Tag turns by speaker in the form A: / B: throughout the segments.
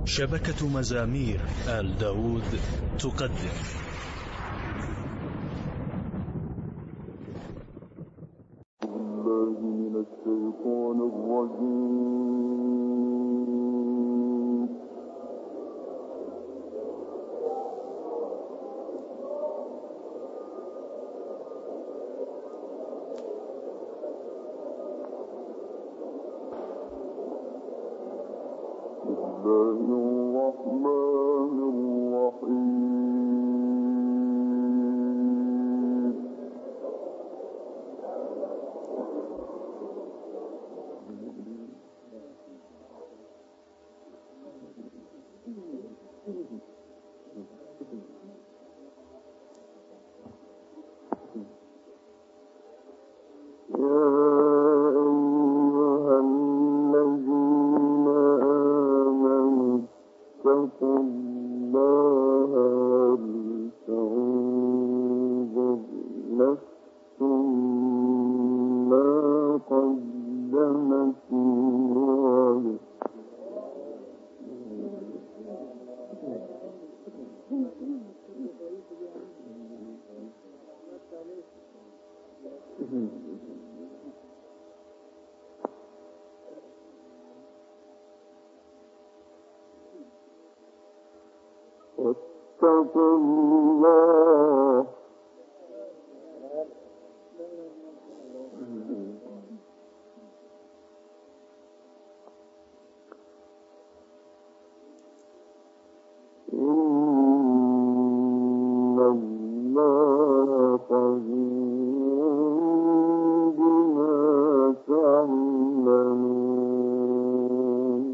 A: شبكة مزامير آل داود تقدم
B: من الشيطان الرجيم. بسم الله الرحمن الرحيم. واتقوا الله إن الله خبير بما تعملون.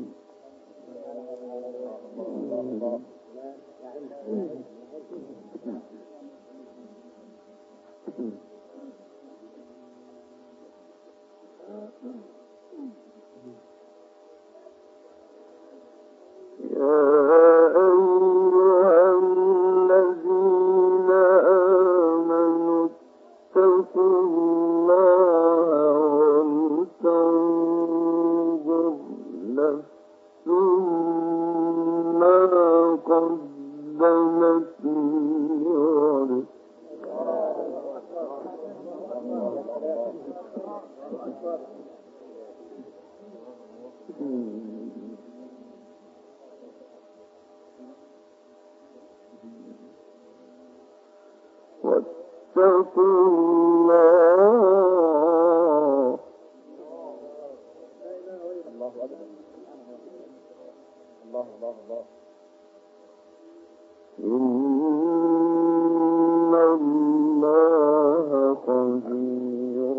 B: واتقوا الله إن الله خبير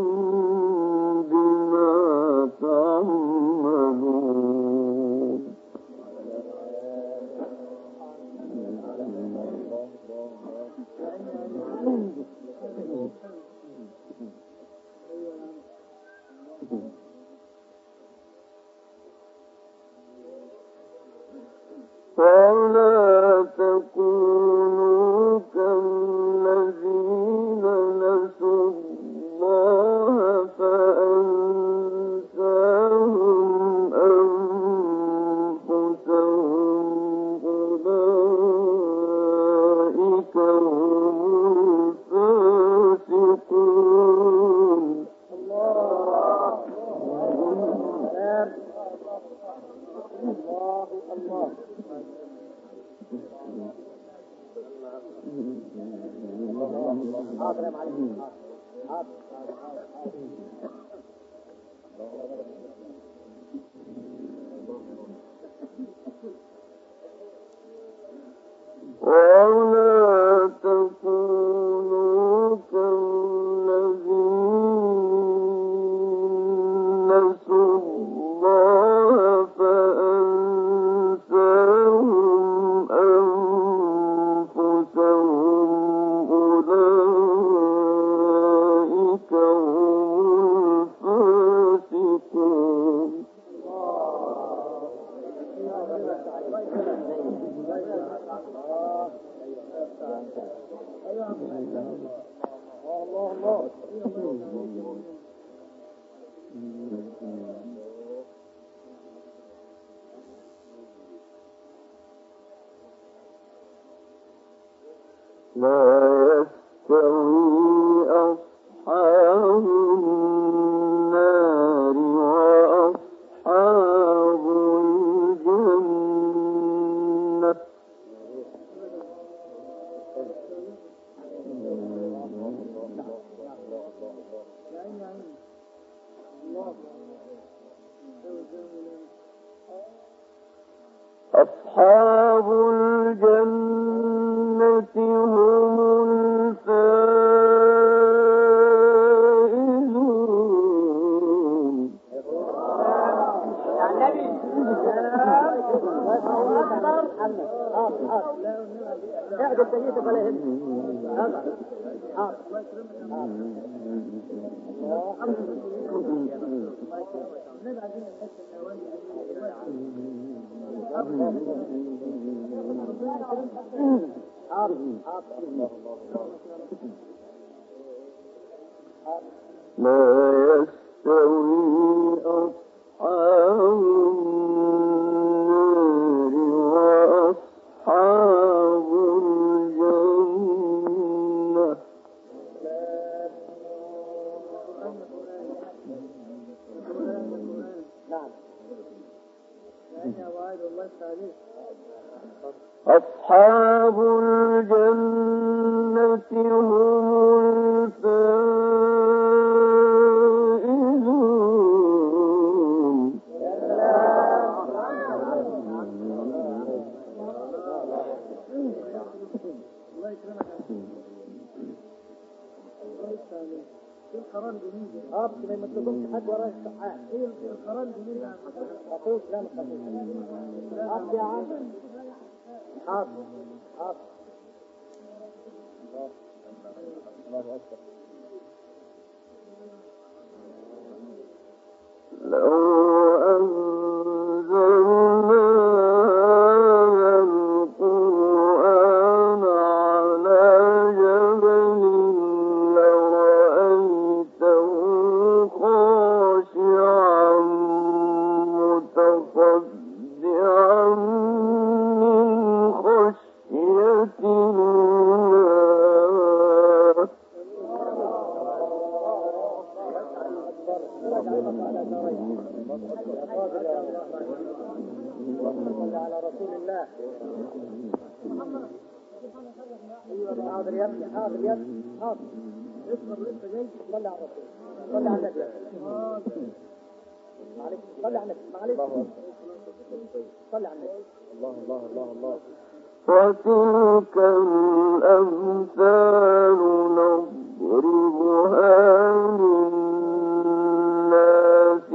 B: بما تعملون. ولا تكونوا كالذين نسوا الله فأنساهم أنفسهم أولئك هم الفاسقون. ولا تكونوا كالذين نسوا الله فأنساهم أنفسهم أولئك هم الفاسقون. لا يستوي أصحاب النار وأصحاب الجنة أصحاب الجنة هم الفائزون لا يستوي أصحاب النار وأصحاب الجنة أصحاب الجنة هم الفائزون
C: القران جميل ما تقولش حد وراء الصحاح القران جميل اقول لا مخالف يا عم حاضر الله اكبر
B: لو أنزلنا القرآن على جبل لرأيته خاشعا متصدعا من خشية الله
C: على رسول الله حاضر يا ابني حاضر اصبر انت جاي صلي على الرسول صلي على النبي معلش صلي على النبي معلش صلي على النبي الله
B: وتلك الأمثال نضربها للناس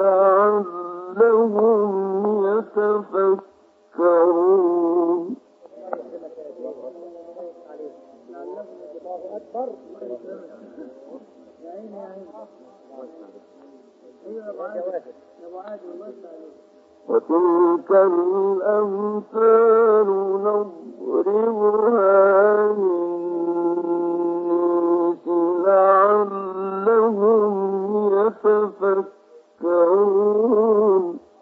B: لعلهم يتفكرون
C: الله اكبر يا عيني ايوه يا ابو عادل الله يسعدك
B: وتلك الأمثال نضربها للناس لعلهم يتفكرون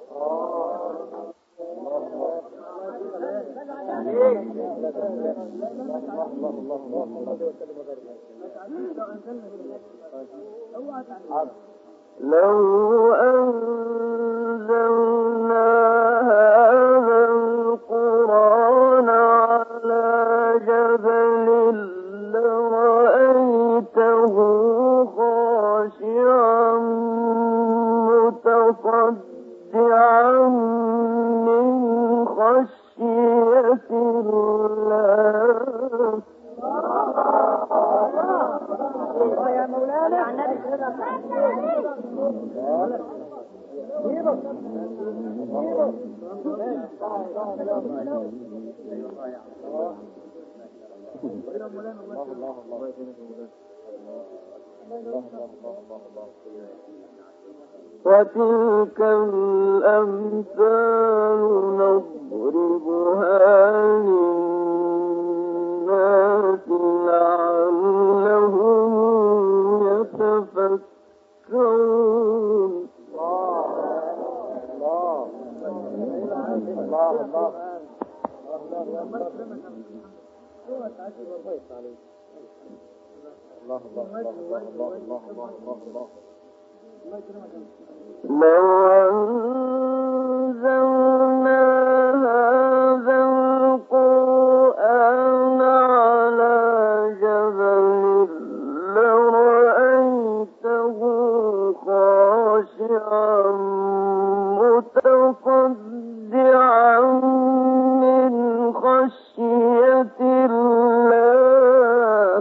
B: لو أنزلنا هذا القرآن على جبل لرأيته خاشعا متصدعا من خشية الله
C: يا مولانا
B: وتلك الأمثال نضربها للناس لعلهم يتفكرون لو أنزلنا هذا القرآن على جبل لرأيته خاشعا متصدعا من خشية الله.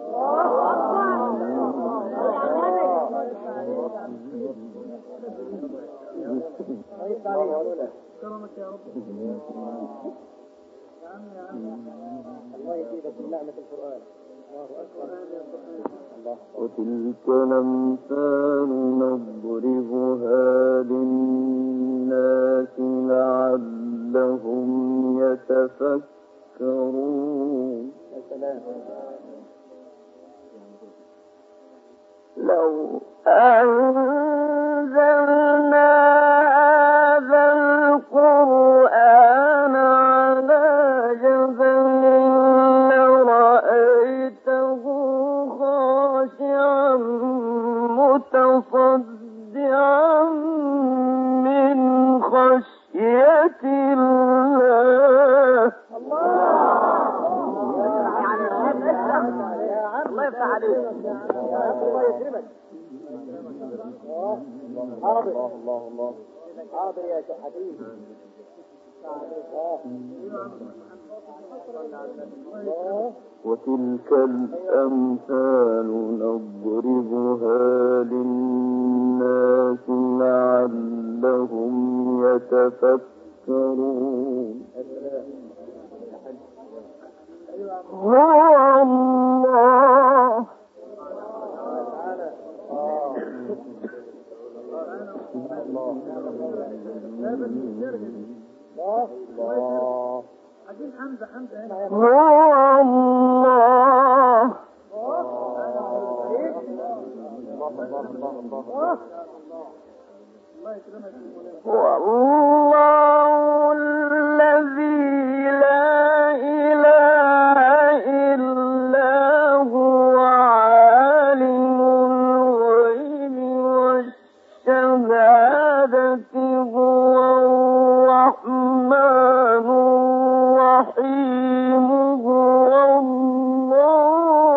C: كرمك يا رب. الله يزيدك من نعمة القرآن.
B: وتلك الأمثال نضربها للناس لعلهم يتفكرون. لو أنزلنا هذا القرآن على جبل لرأيته خاشعا متصدعا من خشية الله.
C: الله يفتح عليك. الله يكرمك. حاضر. الله حاضر يا شيخ حبيبي.
B: وتلك الأمثال نضربها للناس لعلهم يتفكرون. هو الله هو الله والله الذي لا إله إلا هو عالم الغيب والشهادة هو الرحمن الرحيم هو الله.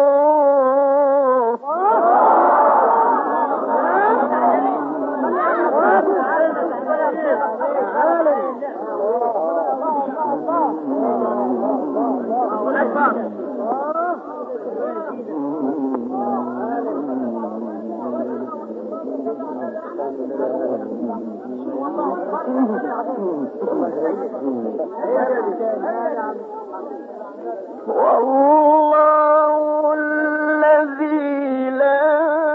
B: والله الذي لا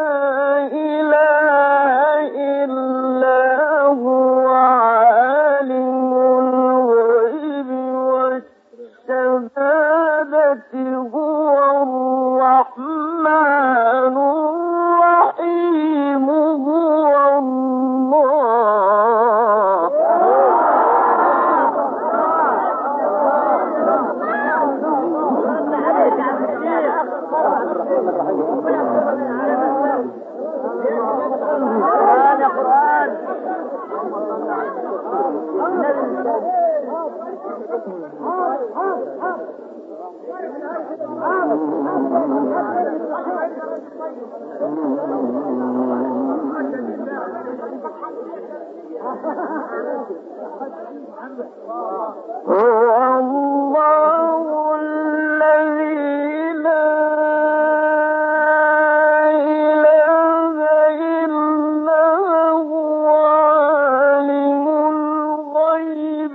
B: إله إلا هو عالم الغيب والشهادة هو الرحمن الرحيم هو الله. هو الله الذي لا إله إلا هو عالم الغيب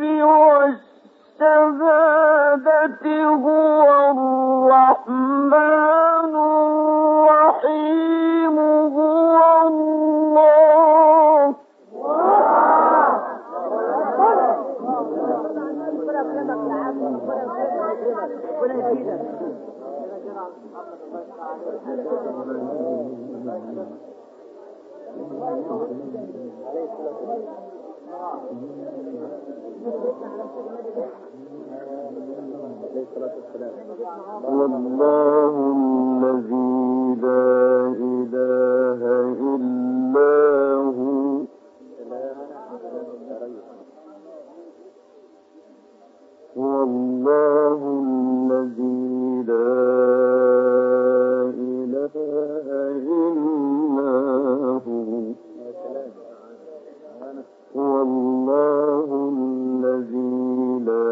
B: والشهادة هو الرحمن الرحيم هو الله. والله الذي لا إله إلا هو والله الذي لا إله إلا هو والله الذي لا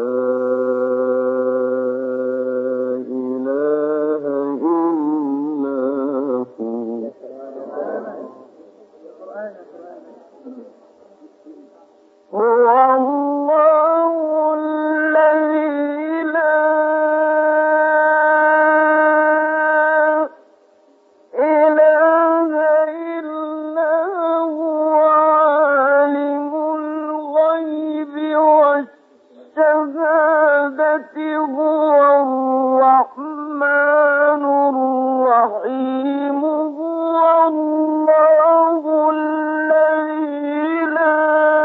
B: إله إلا هو هو الله الذي لا إله إلا هو عالم الغيب والشهادة هو الرحمن الرحيم هو الله الذي لا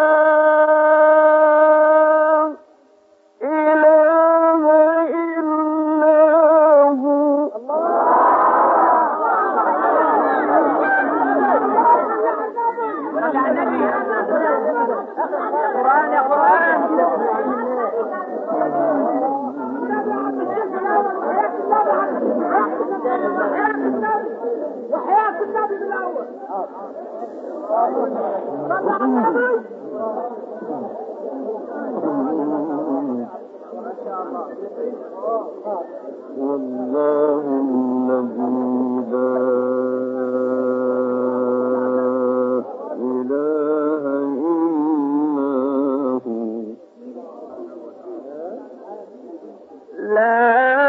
B: إله إلا هو
C: قرآن يا قرآن وحياة النبي بالأول
B: والله الذي لا إله إلا هو لا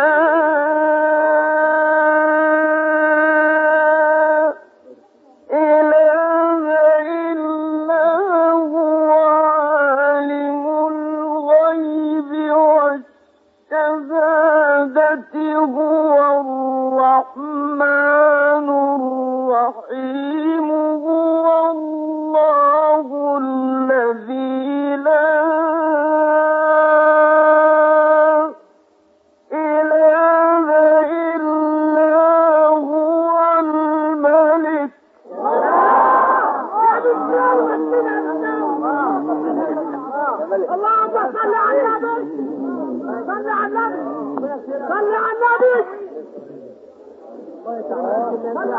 B: إله إلا هو عالم الغيب والشهادة هو الرحمن الرحيم هو الله الذي لا إله إلا هو الملك
C: اللهم صل على النبي صل على النبي صل على النبي صل على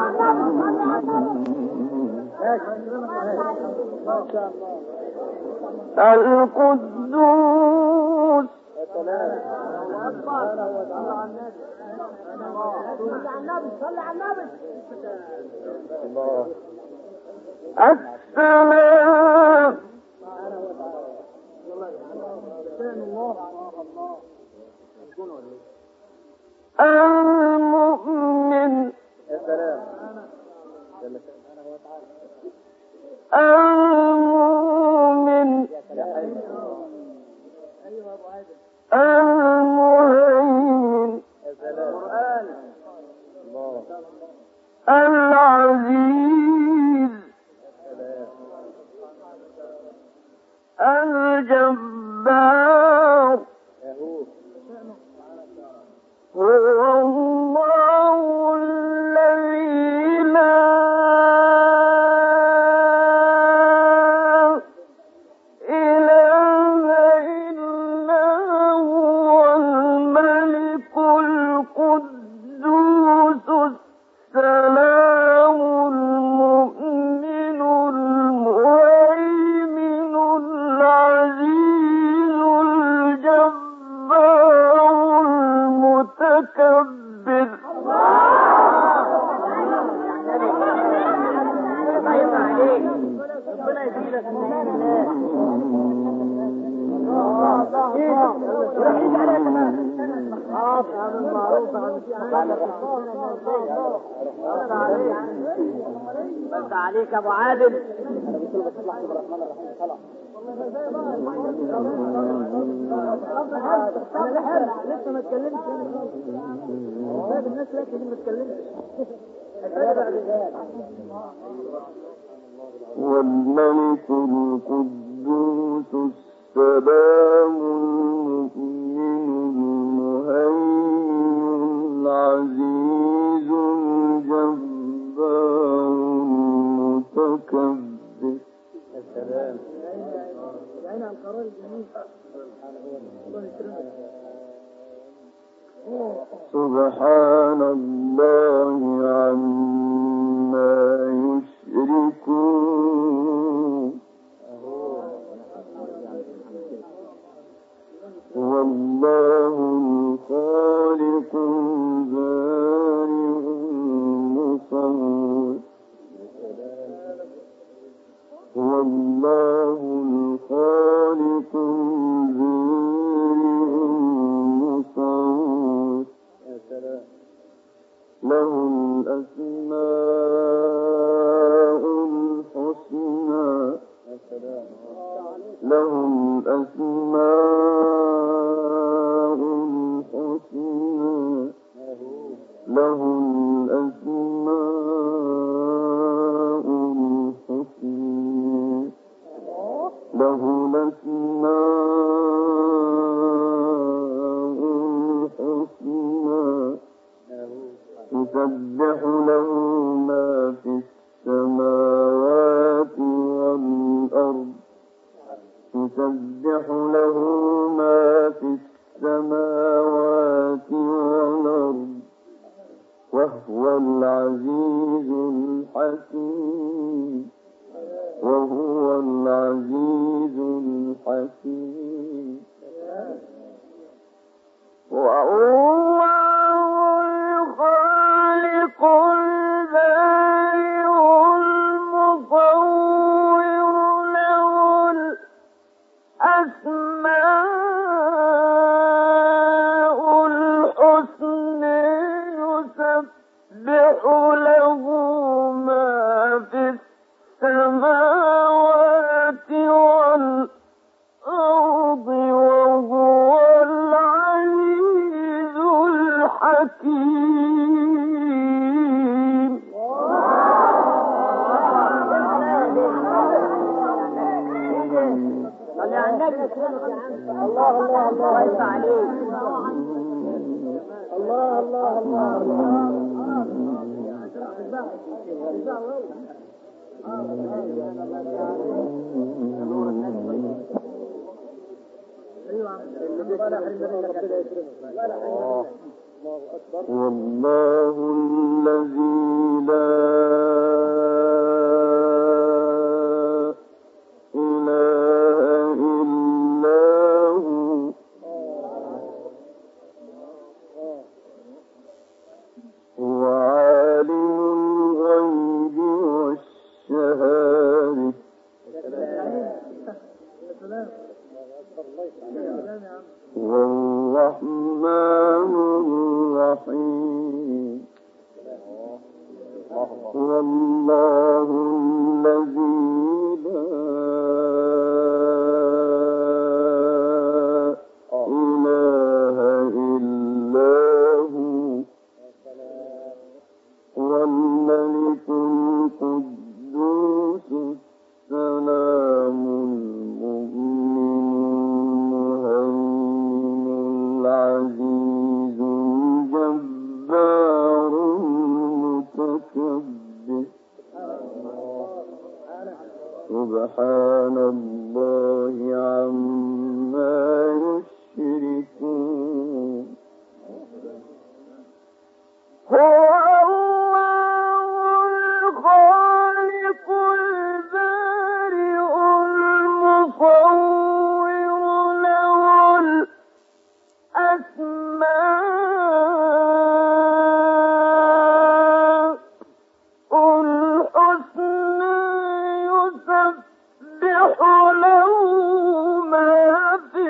B: القدوس
C: صل على النبي
B: السلام المؤمن المؤمن المهيمن العزيز الجبار هو الله الذي لا إله إلا هو الملك القدوس السلام المؤمن المهيمن العزيز الجبار المتكبر
C: بس عليك ابو عادل لسه ما اتكلمتش الناس لكن ما اتكلمتش
B: والملك القدوس السلام المؤمن المهيمن سبحان الله عما يشركون هو الله الخالق البارئ المصور هو الله الخالق البارئ المصور له الأسماء الحسنى له الأسماء الحسنى له الأسماء الحسنى له الأسماء الحسنى يسبح له ما في السماوات والأرض يسبح له ما في السماوات والأرض وهو العزيز الحكيم وهو العزيز الحكيم والله الخالق البارئ المصور له الأسماء الحسنى يسبح له ما في السماوات والأرض وهو العزيز الحكيم الله الله الله يرضى عليك الله الله الله والله الذي لا إله إلا هو عالم الغيب والشهادة والرحمن الرحيم والله الذي لا إله إلا هو الملك القدوس السلام المؤمن المهيمن العزيز الجبار المتكبر سبحان الله عما يشركون هو الله الخالق البارئ المصور له الأسماء الحسنى يسبح له ما في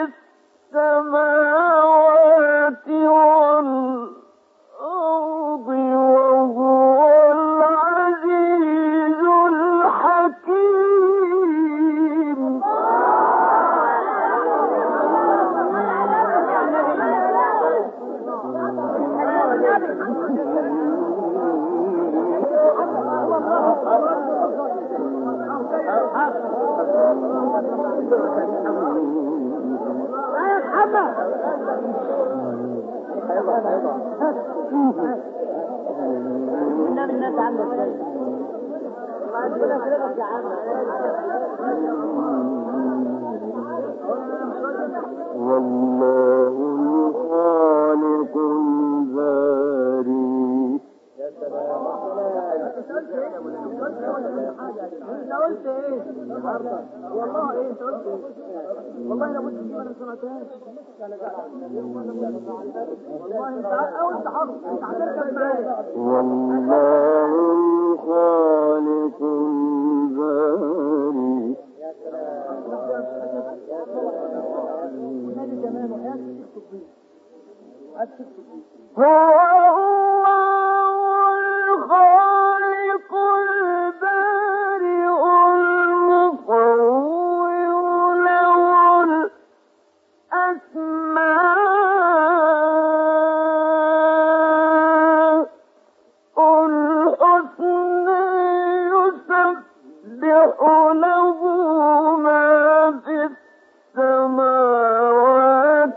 B: السماوات والأرض وهو العزيز الحكيم الناس عندك الله يقول لك الله الخالق الباري.
C: يا سلام. انت قلت ايه النهارده؟ والله ايه انت قلت ايه؟ والله انا قلت دي ما انا سمعتهاش. والله انت قلت حرف انت هتركب معايا.
B: والله الخالق الباري.
C: يا سلام. والنبي كمان وحياتك تكتب فيه.
B: هو الله الخالق البارئ المصور له الأسماء الحسنى يسبح له ما في السماوات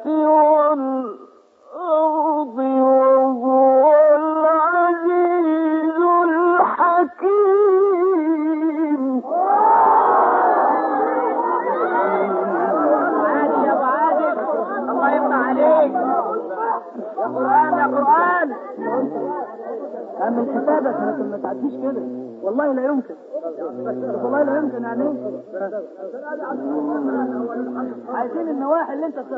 B: والأرض وهو العزيز الحكيم.
C: عادل يا ابو عادل الله يفتح عليك. يا قرآن يا قرآن. من حسابك ما تعديش كده. والله لا يمكن. والله لا يمكن يعني ايه؟ عايزين النواحي اللي انت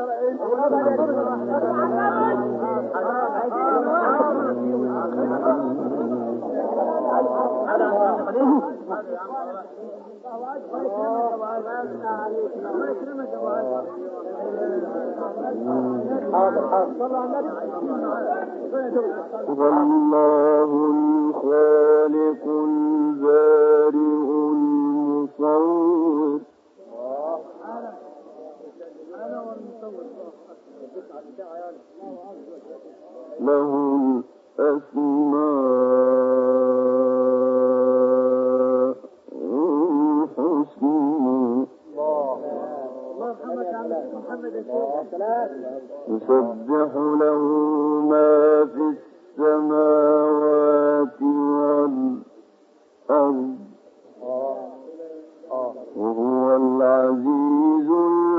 B: والله الخالق البارئ المصور له الأسماء الحسنى يسبح له ما في السماوات والأرض وهو العزيز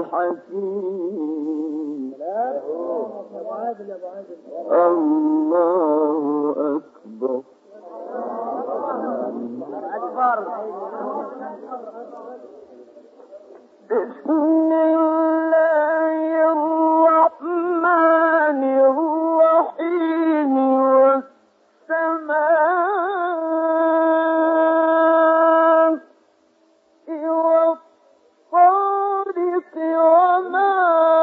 B: الحكيم. الله أكبر. بسم الله الرحمن الرحيم والسماء والطارق وما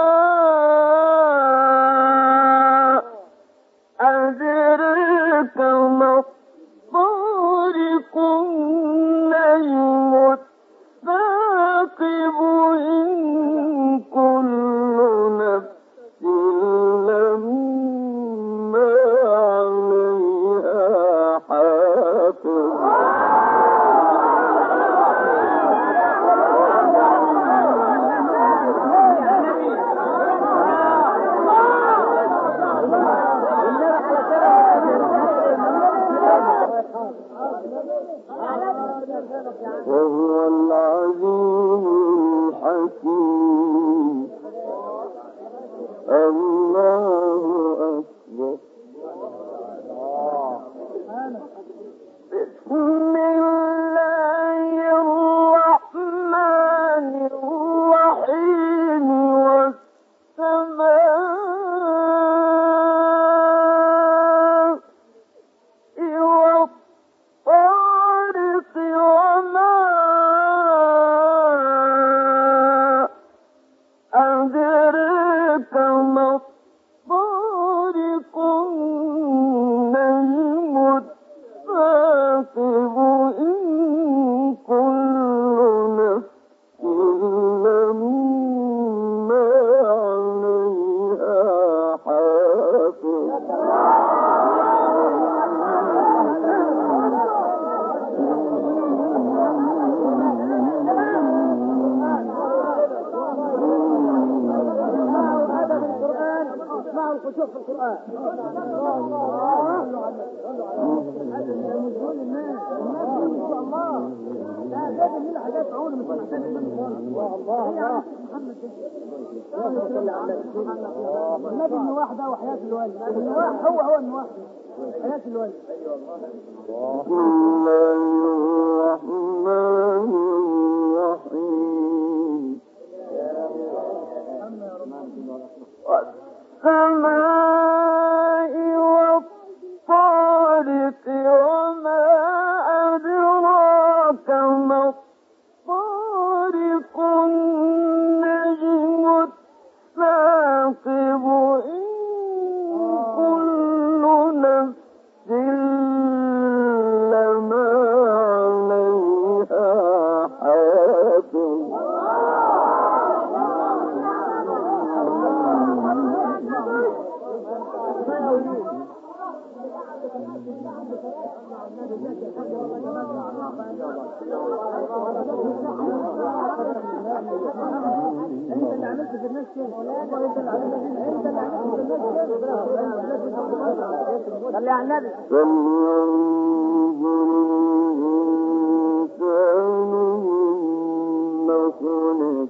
B: أدرك ما الطارق النجم الثاقب إن كل نفس لما عليها حافظ. وهو العزيز الحكيم. الله أكبر. بسم الله الرحمن الرحيم والسماء والطارق وما أدرك ما الطارق النجم الثاقب إن كل نفس لما عليها حافظ.
C: اسمعوا الخشوع في القرآن. هذا نزول الناس الله. لا لازم لنا حاجات عون مش محتاج الله. الله محمد النبي النواح ده وحياة الوالد النواح هو النواح حياة الوالد.
B: بسم الله الرحمن الرحيم. والسماء والطارق وما أدراك ما الطارق النجم الثاقب إن كل نفس لما عليها حافظ.
C: صلي على النبي.
B: فلينظر الإنسان مما خلق.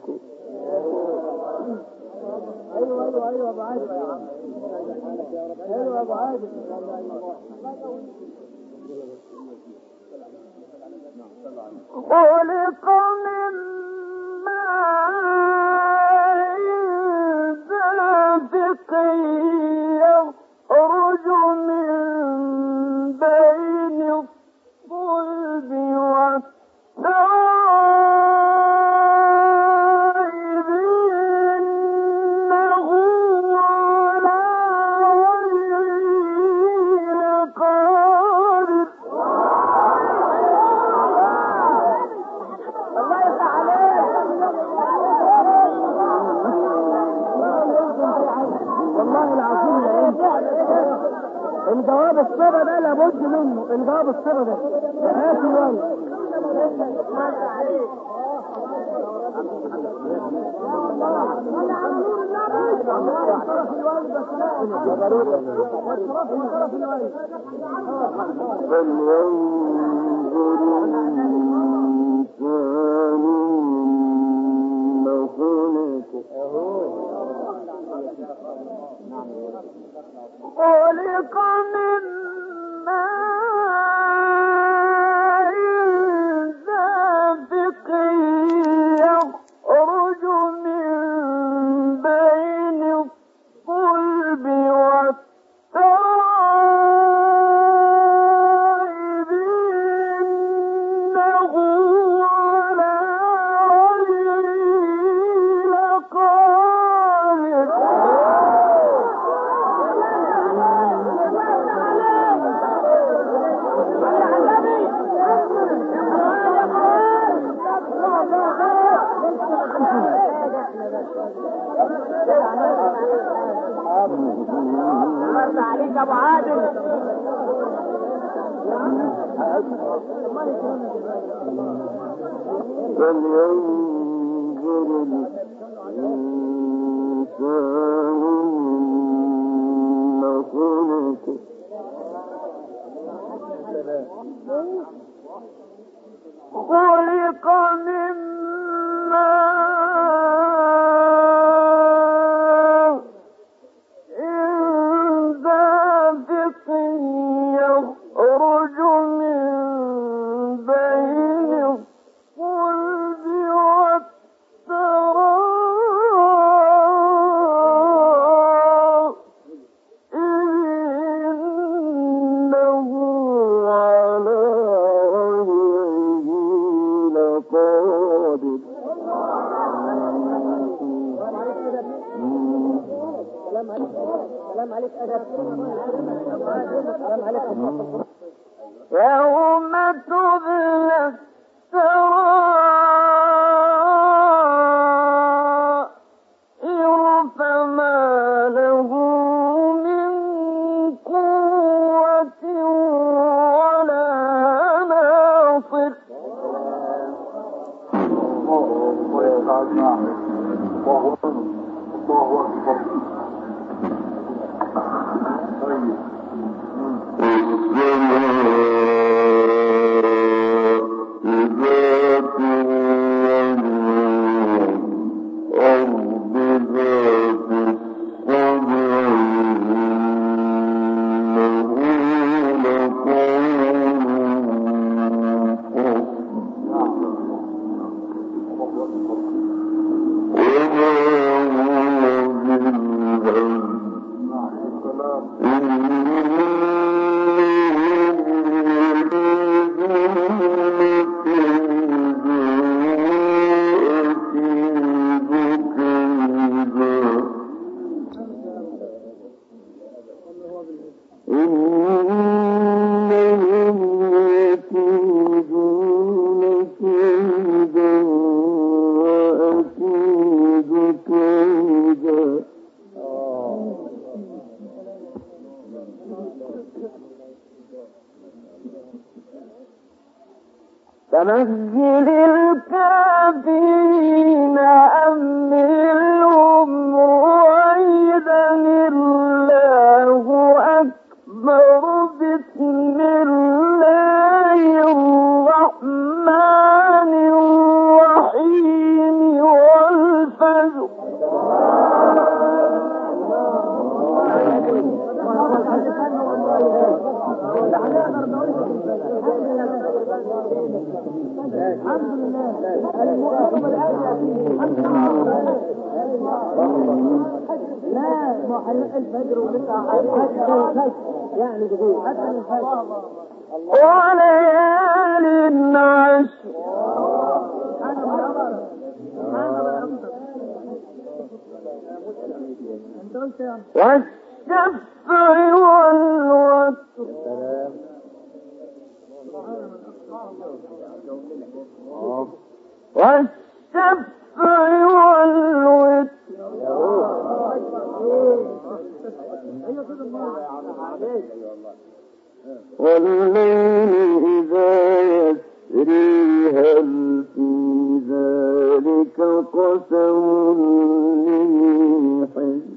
C: ايوه ابو عادل يا عم. ايوه ابو عادل.
B: خلق من ماء دافق يخرج من بين الصلب والترائب إنه على وجهه لقادر.
C: الله يفتح عليك. والله العظيم الجواب الصبا ده لابد منه. الجواب الصبا ده حياة الوالد.
B: فلينظر الإنسان مما خلق. خلق من ماء دافق يخرج من بين الصلب والترائب إنه على وجهه لقادر.
C: مرضى عليك ابو عادل.
B: فلينظر الإنسان مما خلق. خلق من ماء دافق يخرج من بين الصلب والترائب إنه على وجهه لقادر.
C: سلام عليك أدب. سلام عليك.
B: يوم تبلى السرائر فما له من قوة ولا ناصر. السماء ذات فمهل الكافرين أمهلهم رويدا الله أكبر بسم الله الرحمن الرحيم والفجر الحمد لله لا محل الفجر ولسه يعني جديد حتى الفجر وليال عشر والشفع والوتر والشفع والوتر والليل إذا يسري هل في ذلك قسم لذي حجر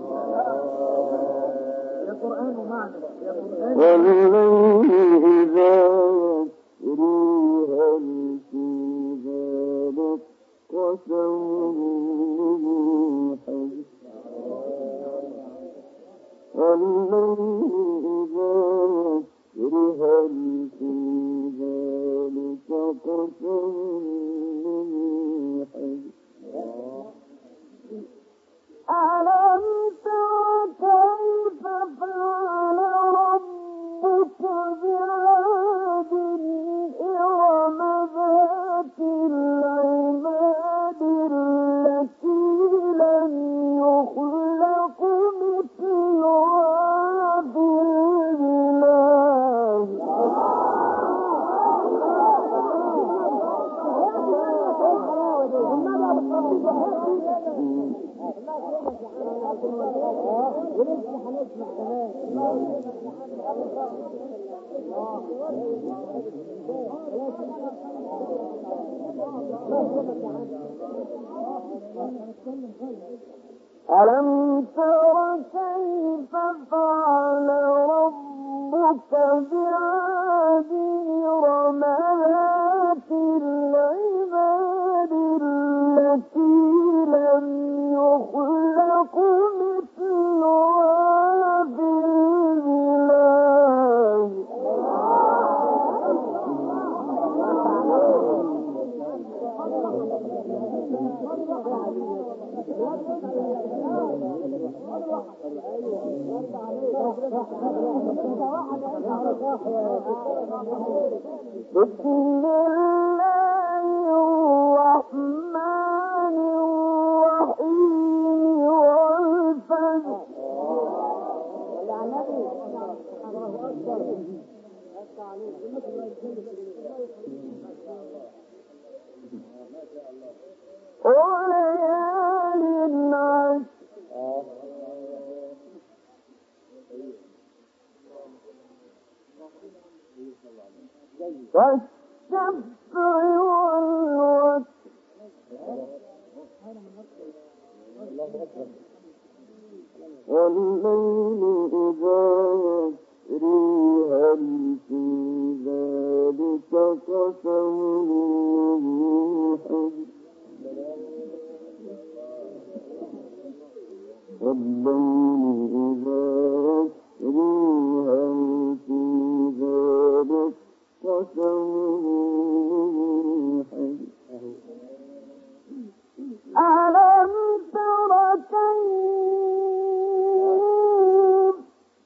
B: والليل إذا يسري هل في ذلك قسم لذي حجر والليل إذا يسري هل في ذلك قسم لذي حجر ألم تر كيف فعل ربك بعاد إرم ذات العماد التي لم يخلق مثلها في البلاد ألم تر كيف فعل ربك بعاد إرم ذات العماد التي لم يخلق مثلها في البلاد بسم الله الرحمن الرحيم والفجر وليال عشر والشفع والوتر والليل إذا يسري هل في ذلك قسم لذي حجر والليل إذا يسري هل في ذلك قسم لذي حجر ألم تر كيف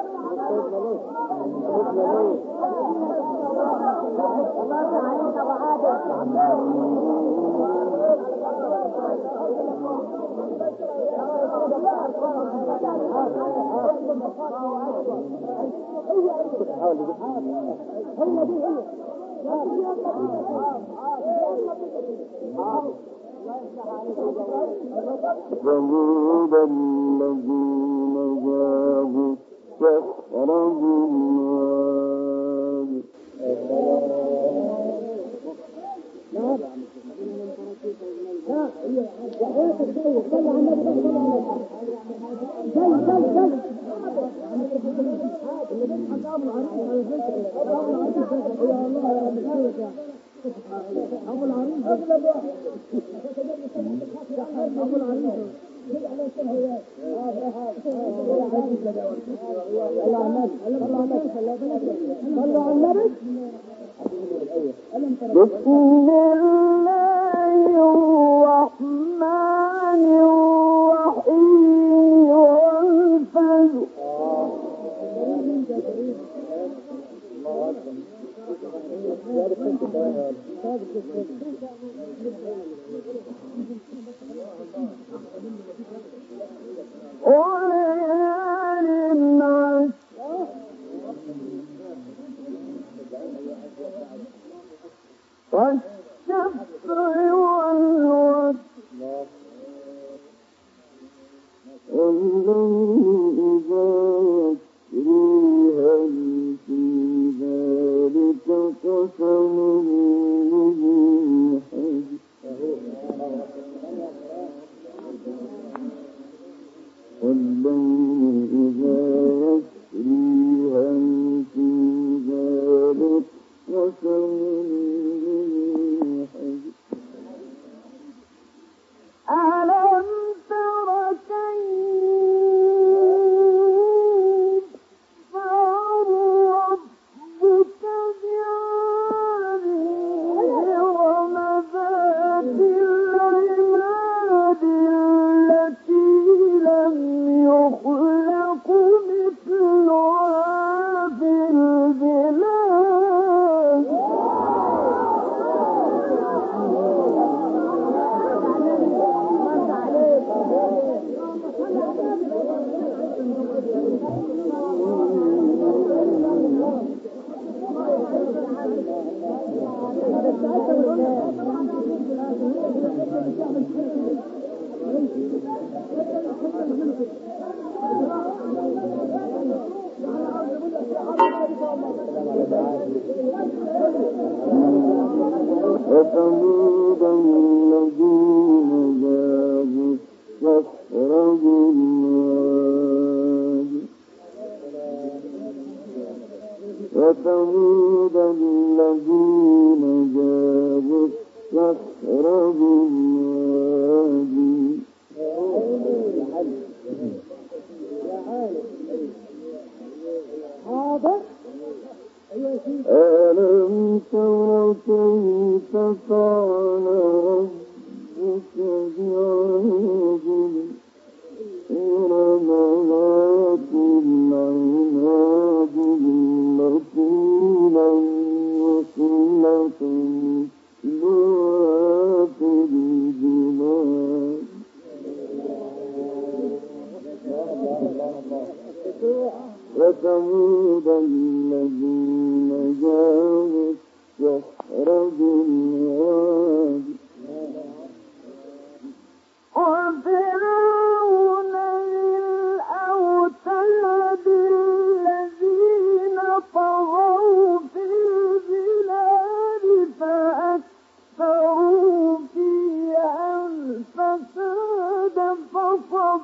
B: ثمود الذين جابوا الصخر بالواد بسم الله الرحمن الرحيم والفجر وليال عشر والشفع والوتر والليل إذا يسري هل في ذلك قسم لذي حجر والليل إذا يسري هل في ذلك قسم لذي حجر ألم تر كيف فعل ربك بعاد إرم ذات العماد التي لم يخلق مثلها في البلاد وثمود الذين جابوا الصخر بالواد وثمود الذين جابوا الصخر بالواد ألم تر كيف فعل ربك بعاد إرم ذات العماد التي لم يخلق مثلها في البلاد وثمود الذين جابوا الصخر بالواد وفرعون ذي الأوتاد الذين طغوا في البلاد فأكثروا فيها الفساد فصب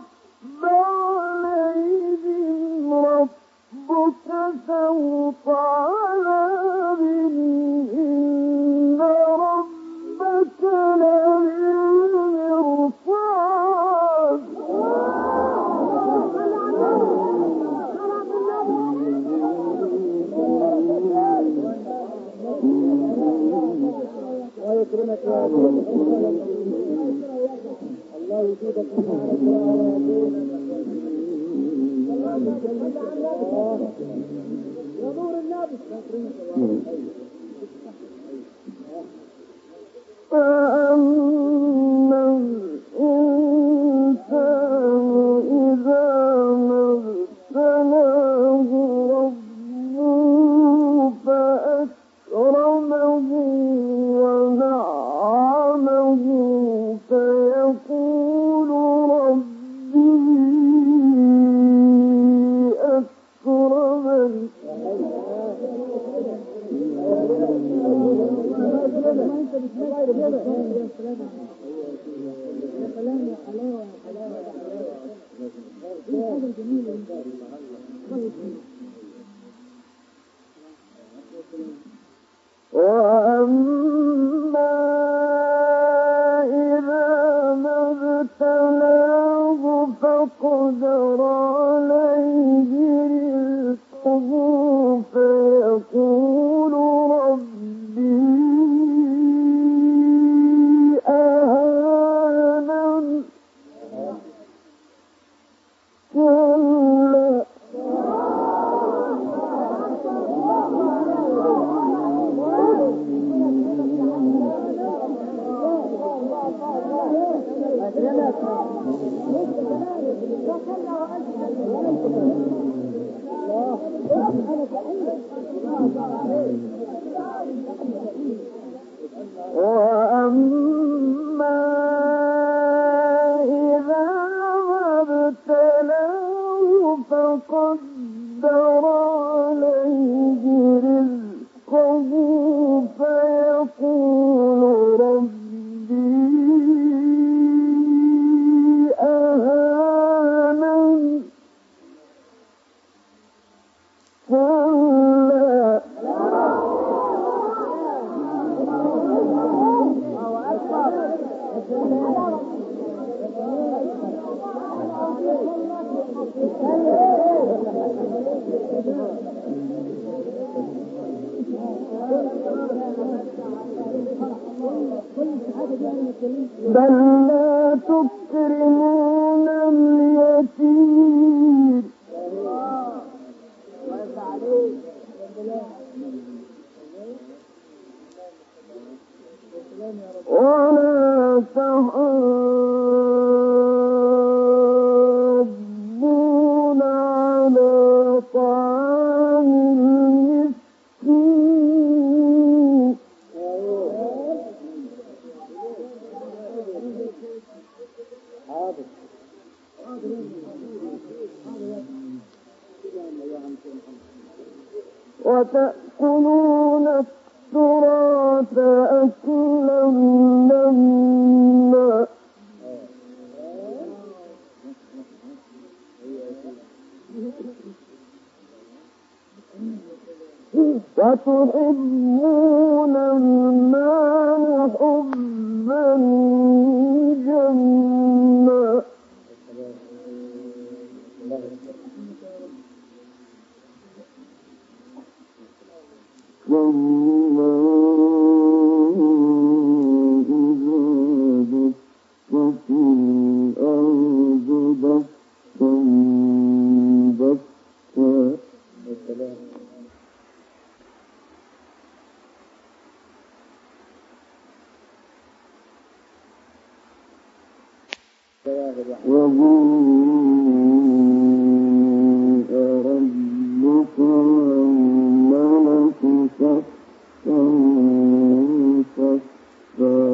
B: عليهم ربك سوط عذاب إن ربك لبالمرصاد ويكرمك يا الله يزيدك من فأما الإنسان إذا ما ابتلاه ربه فأكرمه ونعمه فيقول ربي أكرمن وأما إذا ما ابتلاه فقدر عليه رزقه فيقول ربي أهانن كلا وأما إذا ما ابتلاه فقدر عليه رزقه فيقول ربي أهانن كلا بل لا تكرمون اليتيم ولا تحاضون على طعام المسكين وتأكلون التراث أكلا لما وتحبون المال حبا جما ثم إذا دكت الأرض دكا دكا وجيء ربك والملك صفا صفا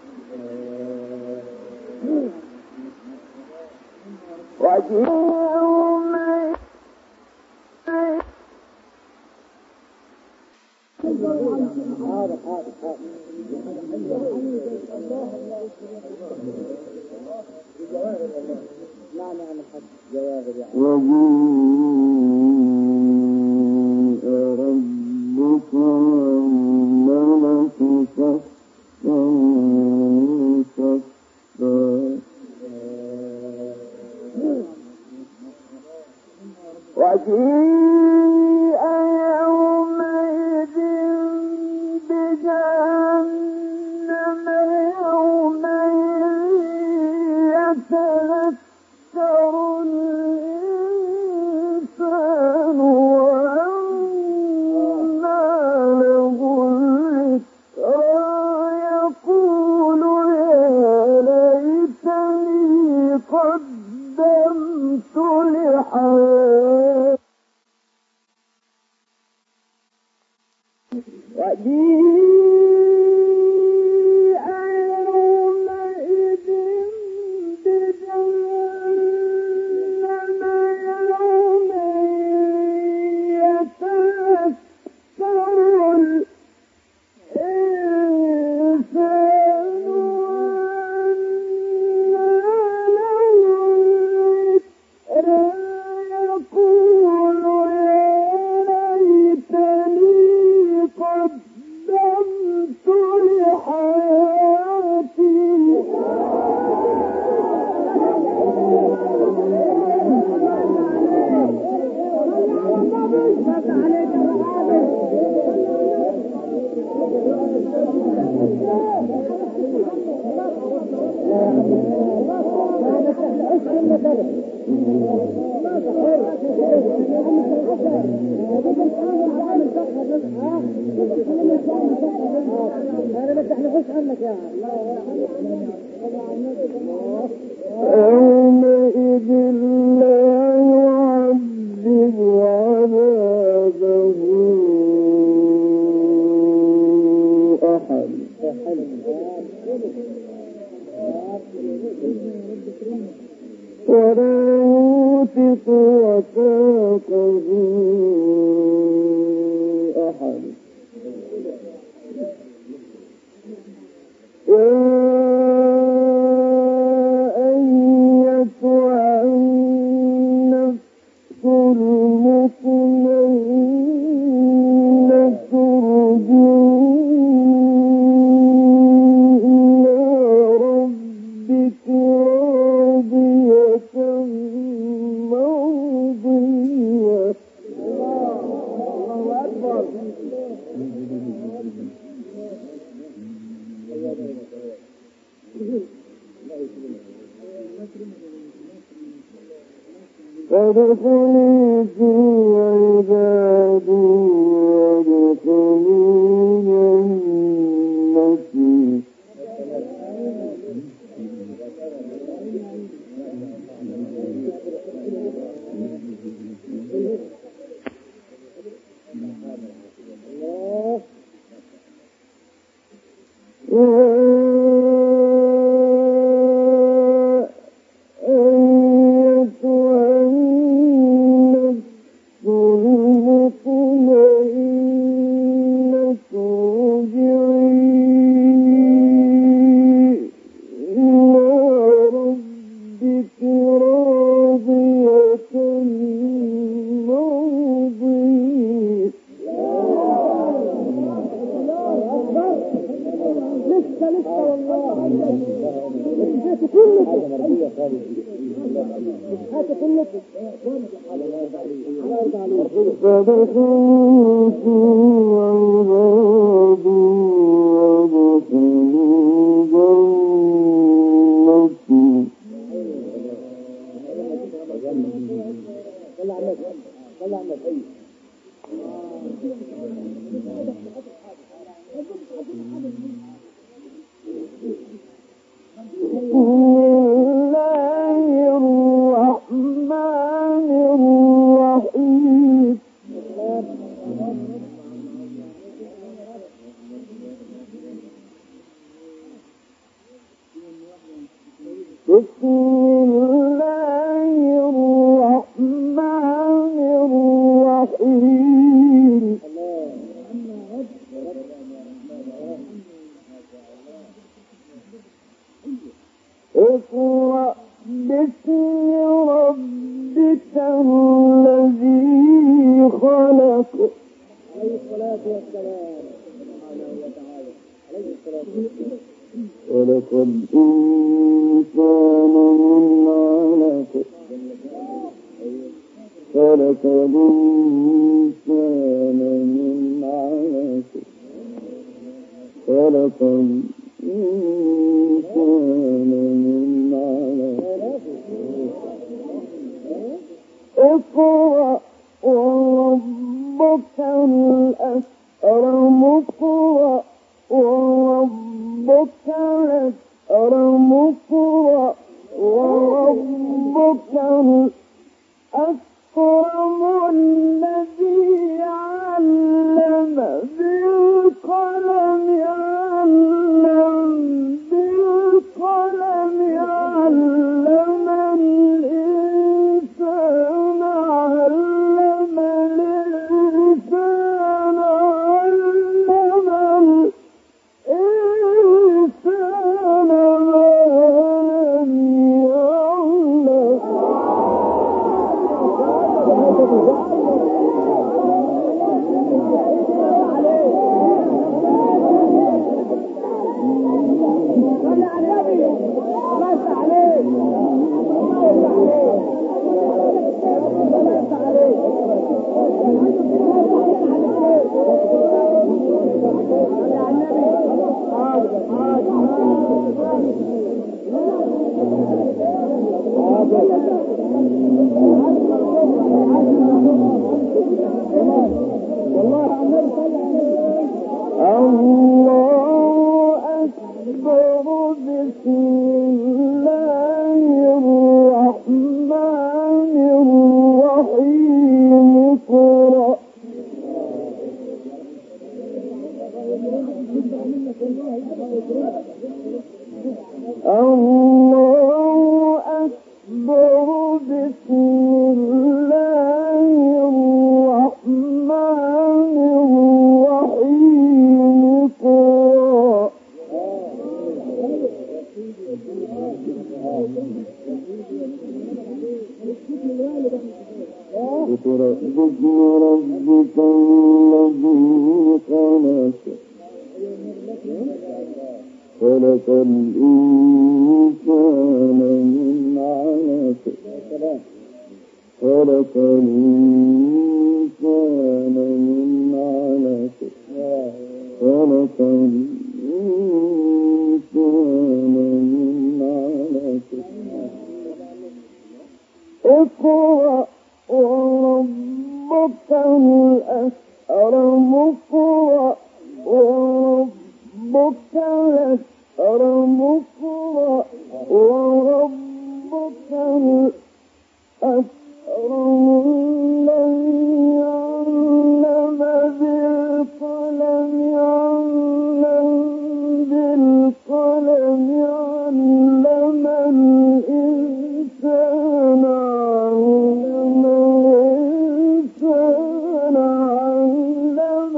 B: وجيء ربك والملك صفا صفا وجيء يومئذ بجهنم يومئذ يتذكر الإنسان يومئذ لا يعذب عذابه أحد ولا يوثق وثاقه أحد فادخلي في عبادي وادخلي جنتي فادخلوا في عبادي وادخلوا جنتي بسم الله الرحمن الرحيم اقرأ باسم ربك الذي خلق عليه الصلاة والسلام خلق الإنسان من علق خلق الإنسان من علق خلق الإنسان من علق اقرأ وربك الأكرم اقرأ وربك الأكرم اقرأ وربك الأكرم الذي علم بالقلم خلق الإنسان من علق خلق الإنسان من علق خلق الإنسان من علق اقرأ وربك الأكرم اقرأ وربك الأكرم اقرأ وربك الأكرم الذي علم بالقلم علم بالقلم علم الإنسان علم الإنسان علم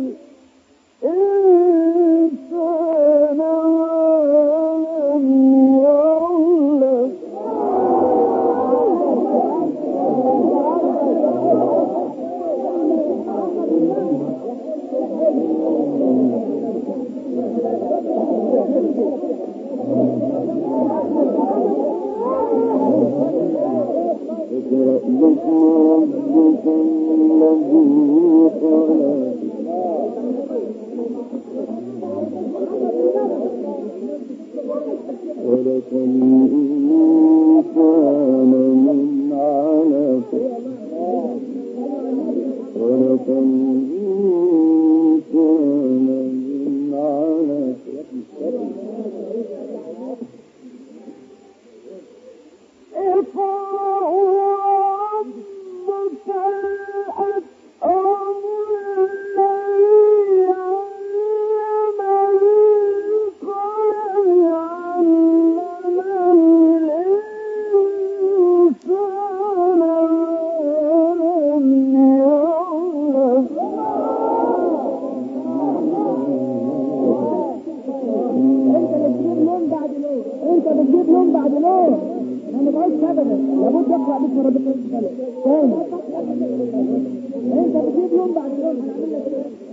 B: الإنسان ما لم يعلم اقرأ باسم ربك الذي خلق خلق الإنسان من علق خلق الإنسان من علق اقرأ وربك الأكرم الذي علم بالقلم علم الإنسان ما لم يعلم انت بتجيب لون بعد لون ما بقولش ابدا لابد يقرا باسم ربك الذي تاني انت بتجيب لون بعد لون هنعمل لك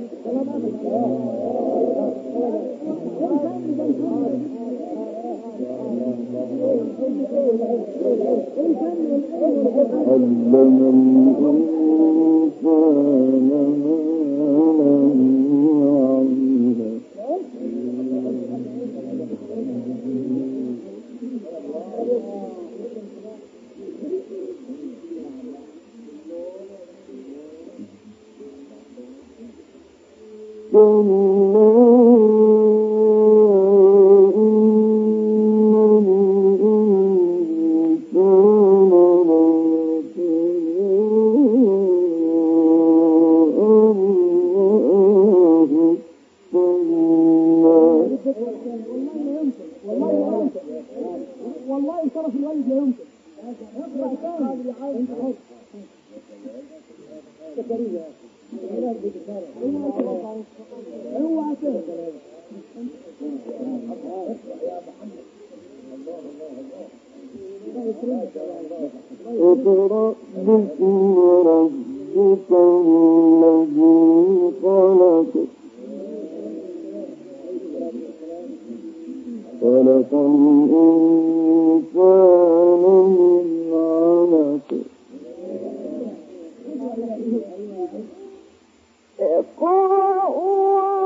B: علم الإنسان ما لم يعلم والله شرف الوالد لا يمكن اقرأ باسم ربك الذي خلق خلق الإنسان من علق اقرأ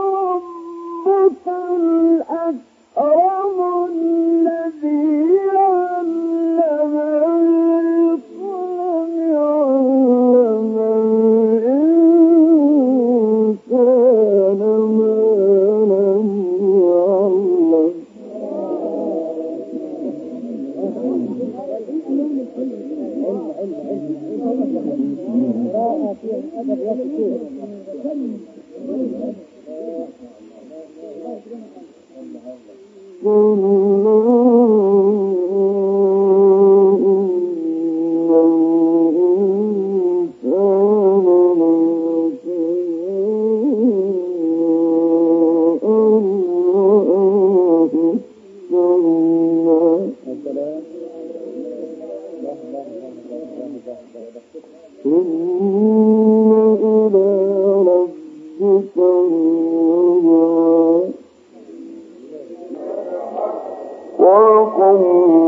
B: وربك الأكرم الذي
D: وقوم